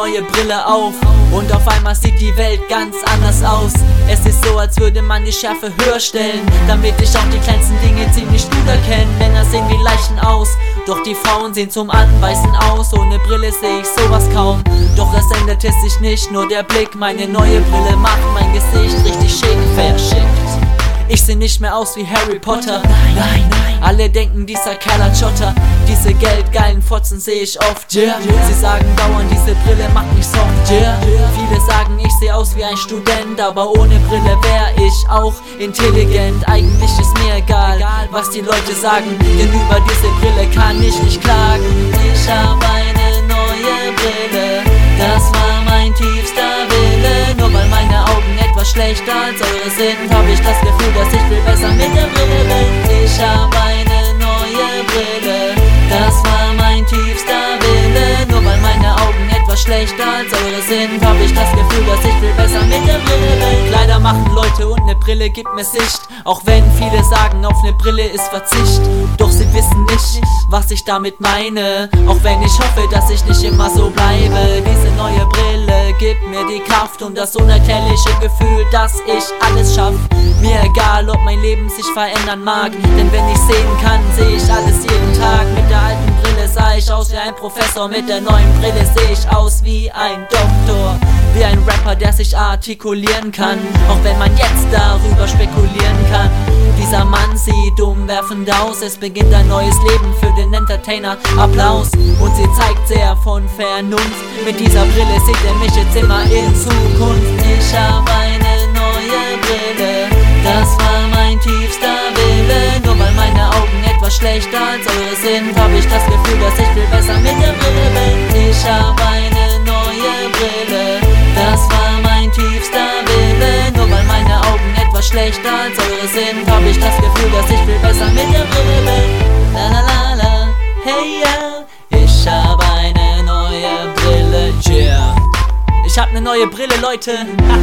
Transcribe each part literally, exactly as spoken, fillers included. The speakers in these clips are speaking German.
neue Brille auf und auf einmal sieht die Welt ganz anders aus. Es ist so, als würde man die Schärfe höher stellen, damit ich auch die kleinsten Dinge ziemlich gut erkenne. Männer sehen wie Leichen aus, doch die Frauen sehen zum Anbeißen aus. Ohne Brille sehe ich sowas kaum, doch es ändert es sich nicht, nur der Blick. Meine neue Brille macht mein Gesicht richtig schick, verschickt. Ich seh nicht mehr aus wie Harry Potter. Nein, nein, nein. Alle denken, dieser Kerl hat Schotter. Diese geldgeilen Fotzen seh ich oft, yeah. Sie sagen dauernd, diese Brille macht mich soft, yeah. Viele sagen, ich seh aus wie ein Student, aber ohne Brille wär ich auch intelligent. Eigentlich ist mir egal, was die Leute sagen, denn über diese Brille kann ich nicht klagen. Ich hab eine neue Brille, das war mein tiefster Wille. Nur weil meine Augen etwas schlechter als eure sind, hab ich das Gefühl, dass ich viel besser mit der Brille bin. Ich hab eine neue Brille, das war mein tiefster Wille. Nur weil meine Augen etwas schlechter als eure sind, hab ich das Gefühl, dass ich viel besser mit der Brille bin. Kleider machen Leute und ne Brille gibt mir Sicht, auch wenn viele sagen, auf ne Brille ist Verzicht. Doch sie wissen nicht, was ich damit meine, auch wenn ich hoffe, dass ich nicht immer so bleibe. Diese neue Brille gibt mir die Kraft und das unerklärliche Gefühl, dass ich alles schaff. Mir egal, ob mein Leben sich verändern mag, denn wenn ich sehen kann, sehe ich alles jeden Tag. Mit der alten Brille sah ich aus wie ein Professor, mit der neuen Brille sehe ich aus wie ein Doktor. Wie ein Rapper, der sich artikulieren kann, auch wenn man jetzt darüber spekulieren kann. Dieser Mann sieht umwerfend aus, es beginnt ein neues Leben für den Entertainer. Applaus, und sie zeigt sehr von Vernunft. Mit dieser Brille sieht er mich jetzt immer in Zukunft. Ich hab eine neue Brille, das war mein tiefster Wille. Nur weil meine Augen etwas schlechter als eure sind, hab ich das Gefühl, dass ich viel besser mit der Brille bin. Ich hab eine neue Brille, das war mein tiefster Wille. Nur weil meine Augen etwas schlechter als eure sind, hab ich das Gefühl, dass ich viel besser mit der Brille bin. La la la la, hey ja, ich hab eine neue Brille, yeah. Ich hab ne neue Brille, Leute.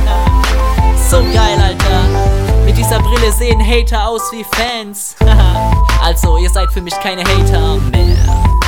So geil, Alter. Mit dieser Brille sehen Hater aus wie Fans. Also, ihr seid für mich keine Hater mehr.